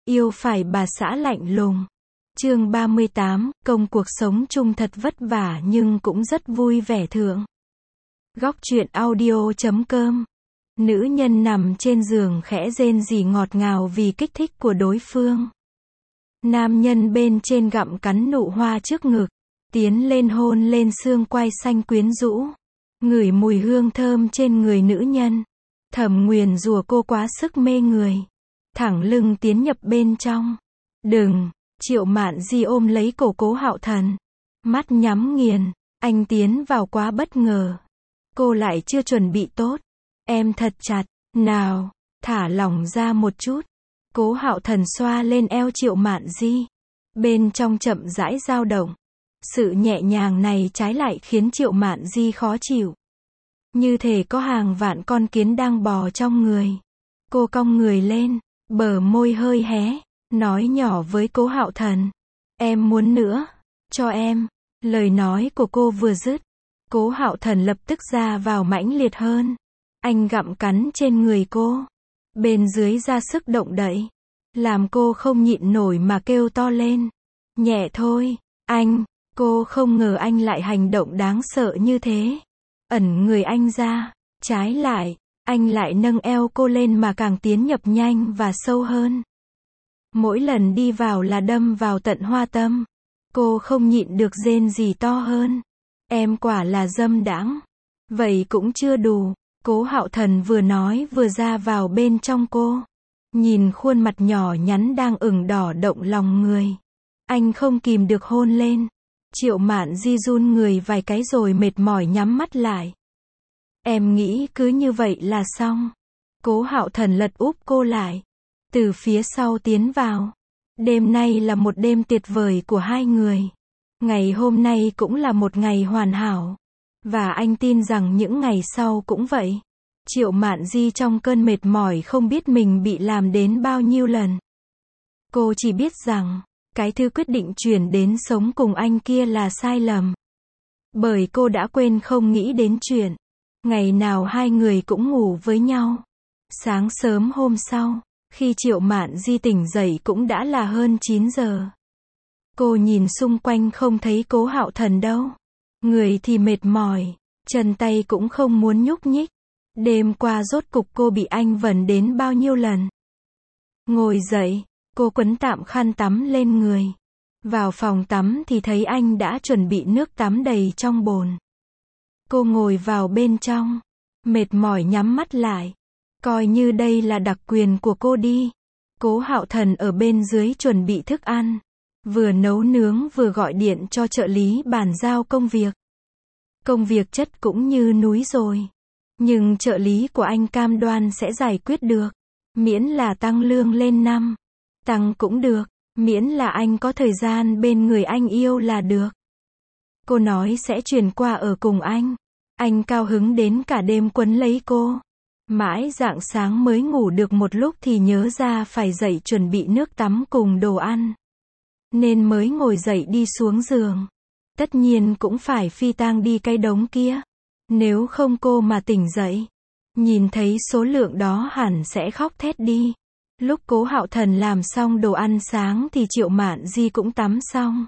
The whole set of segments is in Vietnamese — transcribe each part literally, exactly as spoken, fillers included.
Yêu phải bà xã lạnh lùng. Chương ba mươi tám, công cuộc sống chung thật vất vả nhưng cũng rất vui vẻ thượng. Góc truyện audio chấm com. Nữ nhân nằm trên giường khẽ rên rỉ ngọt ngào vì kích thích của đối phương. Nam nhân bên trên gặm cắn nụ hoa trước ngực, tiến lên hôn lên xương quai xanh quyến rũ, ngửi mùi hương thơm trên người nữ nhân, thầm nguyền rủa cô quá sức mê người, thẳng lưng tiến nhập bên trong. Đừng! Triệu Mạn Di ôm lấy cổ Cố Hạo Thần, mắt nhắm nghiền. Anh tiến vào quá bất ngờ, cô lại chưa chuẩn bị tốt. Em thật chặt, nào, thả lỏng ra một chút. Cố Hạo Thần xoa lên eo Triệu Mạn Di, bên trong chậm rãi dao động. Sự nhẹ nhàng này trái lại khiến Triệu Mạn Di khó chịu, như thể có hàng vạn con kiến đang bò trong người. Cô cong người lên, bờ môi hơi hé, nói nhỏ với Cố Hạo Thần, em muốn nữa, cho em. Lời nói của cô vừa dứt, Cố Hạo Thần lập tức ra vào mãnh liệt hơn. Anh gặm cắn trên người cô, bên dưới ra sức động đậy, làm cô không nhịn nổi mà kêu to lên. Nhẹ thôi, anh. Cô không ngờ anh lại hành động đáng sợ như thế. Ẩn người anh ra, trái lại, anh lại nâng eo cô lên mà càng tiến nhập nhanh và sâu hơn. Mỗi lần đi vào là đâm vào tận hoa tâm. Cô không nhịn được rên rỉ to hơn. Em quả là dâm đãng. Vậy cũng chưa đủ. Cố Hạo Thần vừa nói vừa ra vào bên trong cô. Nhìn khuôn mặt nhỏ nhắn đang ửng đỏ động lòng người, anh không kìm được hôn lên. Triệu Mạn Di run người vài cái rồi mệt mỏi nhắm mắt lại. Em nghĩ cứ như vậy là xong. Cố Hạo Thần lật úp cô lại, từ phía sau tiến vào. Đêm nay là một đêm tuyệt vời của hai người. Ngày hôm nay cũng là một ngày hoàn hảo. Và anh tin rằng những ngày sau cũng vậy. Triệu Mạn Di trong cơn mệt mỏi không biết mình bị làm đến bao nhiêu lần. Cô chỉ biết rằng, cái thứ quyết định chuyển đến sống cùng anh kia là sai lầm. Bởi cô đã quên không nghĩ đến chuyện ngày nào hai người cũng ngủ với nhau. Sáng sớm hôm sau, khi Triệu Mạn Di tỉnh dậy cũng đã là hơn chín giờ. Cô nhìn xung quanh không thấy Cố Hạo Thần đâu. Người thì mệt mỏi, chân tay cũng không muốn nhúc nhích. Đêm qua rốt cục cô bị anh vần đến bao nhiêu lần. Ngồi dậy, cô quấn tạm khăn tắm lên người. Vào phòng tắm thì thấy anh đã chuẩn bị nước tắm đầy trong bồn. Cô ngồi vào bên trong, mệt mỏi nhắm mắt lại. Coi như đây là đặc quyền của cô đi. Cố Hạo Thần ở bên dưới chuẩn bị thức ăn, vừa nấu nướng vừa gọi điện cho trợ lý bàn giao công việc. Công việc chất cũng như núi rồi, nhưng trợ lý của anh cam đoan sẽ giải quyết được. Miễn là tăng lương lên năm, tăng cũng được, miễn là anh có thời gian bên người anh yêu là được. Cô nói sẽ chuyển qua ở cùng anh. Anh cao hứng đến cả đêm quấn lấy cô. Mãi rạng sáng mới ngủ được một lúc thì nhớ ra phải dậy chuẩn bị nước tắm cùng đồ ăn, nên mới ngồi dậy đi xuống giường. Tất nhiên cũng phải phi tang đi cái đống kia. Nếu không cô mà tỉnh dậy, nhìn thấy số lượng đó hẳn sẽ khóc thét đi. Lúc Cố Hạo Thần làm xong đồ ăn sáng thì Triệu Mạn Di cũng tắm xong.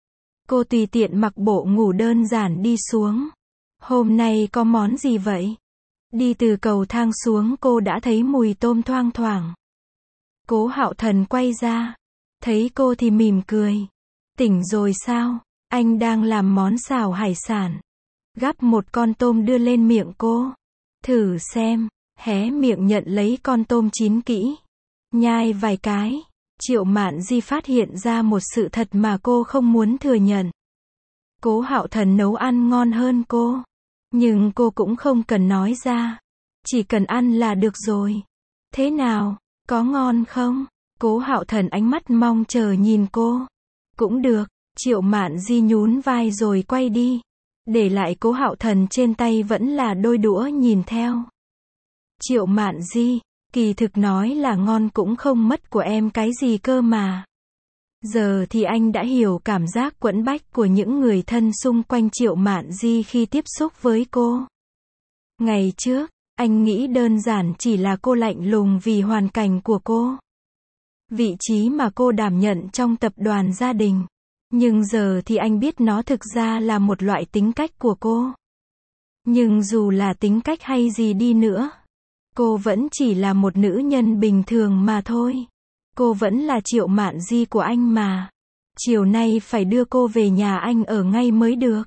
Cô tùy tiện mặc bộ ngủ đơn giản đi xuống. Hôm nay có món gì vậy? Đi từ cầu thang xuống cô đã thấy mùi tôm thoang thoảng. Cố Hạo Thần quay ra, thấy cô thì mỉm cười. Tỉnh rồi sao? Anh đang làm món xào hải sản. Gắp một con tôm đưa lên miệng cô. Thử xem. Hé miệng nhận lấy con tôm chín kỹ. Nhai vài cái. Triệu Mạn Di phát hiện ra một sự thật mà cô không muốn thừa nhận. Cố Hạo Thần nấu ăn ngon hơn cô. Nhưng cô cũng không cần nói ra. Chỉ cần ăn là được rồi. Thế nào? Có ngon không? Cố Hạo Thần ánh mắt mong chờ nhìn cô. Cũng được. Triệu Mạn Di nhún vai rồi quay đi. Để lại Cố Hạo Thần trên tay vẫn là đôi đũa nhìn theo. Triệu Mạn Di, kỳ thực nói là ngon cũng không mất của em cái gì cơ mà. Giờ thì anh đã hiểu cảm giác quẫn bách của những người thân xung quanh Triệu Mạn Di khi tiếp xúc với cô. Ngày trước, anh nghĩ đơn giản chỉ là cô lạnh lùng vì hoàn cảnh của cô. vị trí mà cô đảm nhận trong tập đoàn gia đình. Nhưng giờ thì anh biết nó thực ra là một loại tính cách của cô. Nhưng dù là tính cách hay gì đi nữa, cô vẫn chỉ là một nữ nhân bình thường mà thôi. Cô vẫn là Triệu Mạn Di của anh mà. Chiều nay phải đưa cô về nhà anh ở ngay mới được.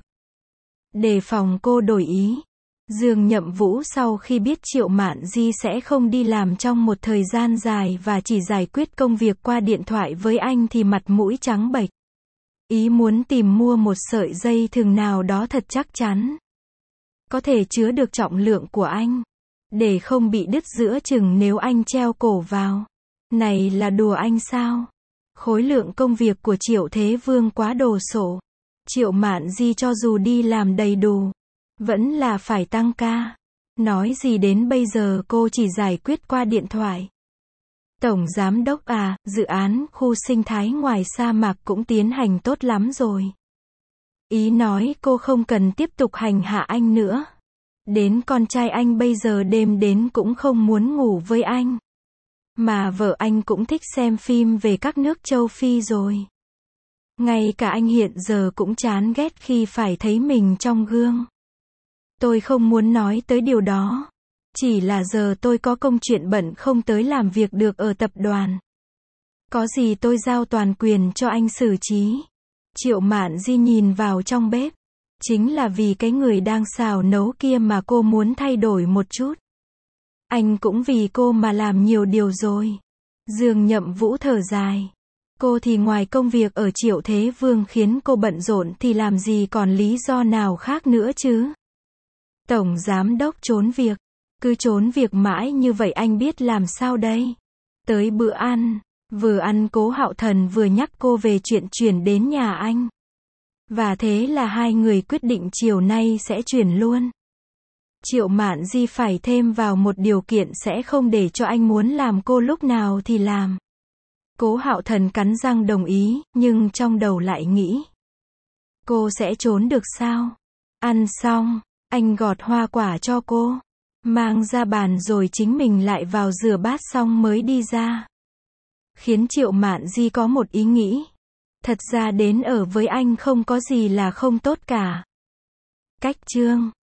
Đề phòng cô đổi ý, Dương Nhậm Vũ sau khi biết Triệu Mạn Di sẽ không đi làm trong một thời gian dài và chỉ giải quyết công việc qua điện thoại với anh thì mặt mũi trắng bệch. Ý muốn tìm mua một sợi dây thừng nào đó thật chắc chắn, có thể chứa được trọng lượng của anh, để không bị đứt giữa chừng nếu anh treo cổ vào. Này là đùa anh sao? Khối lượng công việc của Triệu Thế Vương quá đồ sộ. Triệu Mạn Di cho dù đi làm đầy đủ, vẫn là phải tăng ca. Nói gì đến bây giờ cô chỉ giải quyết qua điện thoại. Tổng Giám Đốc à, dự án khu sinh thái ngoài sa mạc cũng tiến hành tốt lắm rồi. Ý nói cô không cần tiếp tục hành hạ anh nữa. Đến con trai anh bây giờ đêm đến cũng không muốn ngủ với anh. Mà vợ anh cũng thích xem phim về các nước châu Phi rồi. Ngay cả anh hiện giờ cũng chán ghét khi phải thấy mình trong gương. Tôi không muốn nói tới điều đó. Chỉ là giờ tôi có công chuyện bận không tới làm việc được ở tập đoàn. Có gì tôi giao toàn quyền cho anh xử trí. Triệu Mạn Di nhìn vào trong bếp. Chính là vì cái người đang xào nấu kia mà cô muốn thay đổi một chút. Anh cũng vì cô mà làm nhiều điều rồi. Dương Nhậm Vũ thở dài. Cô thì ngoài công việc ở Triệu Thế Vương khiến cô bận rộn thì làm gì còn lý do nào khác nữa chứ. Tổng Giám Đốc trốn việc. Cứ trốn việc mãi như vậy anh biết làm sao đây. Tới bữa ăn, vừa ăn Cố Hạo Thần vừa nhắc cô về chuyện chuyển đến nhà anh. Và thế là hai người quyết định chiều nay sẽ chuyển luôn. Triệu Mạn Di phải thêm vào một điều kiện sẽ không để cho anh muốn làm cô lúc nào thì làm. Cố Hạo Thần cắn răng đồng ý, nhưng trong đầu lại nghĩ. Cô sẽ trốn được sao? Ăn xong, anh gọt hoa quả cho cô. Mang ra bàn rồi chính mình lại vào rửa bát xong mới đi ra. Khiến Triệu Mạn Di có một ý nghĩ. Thật ra đến ở với anh không có gì là không tốt cả. Cách chương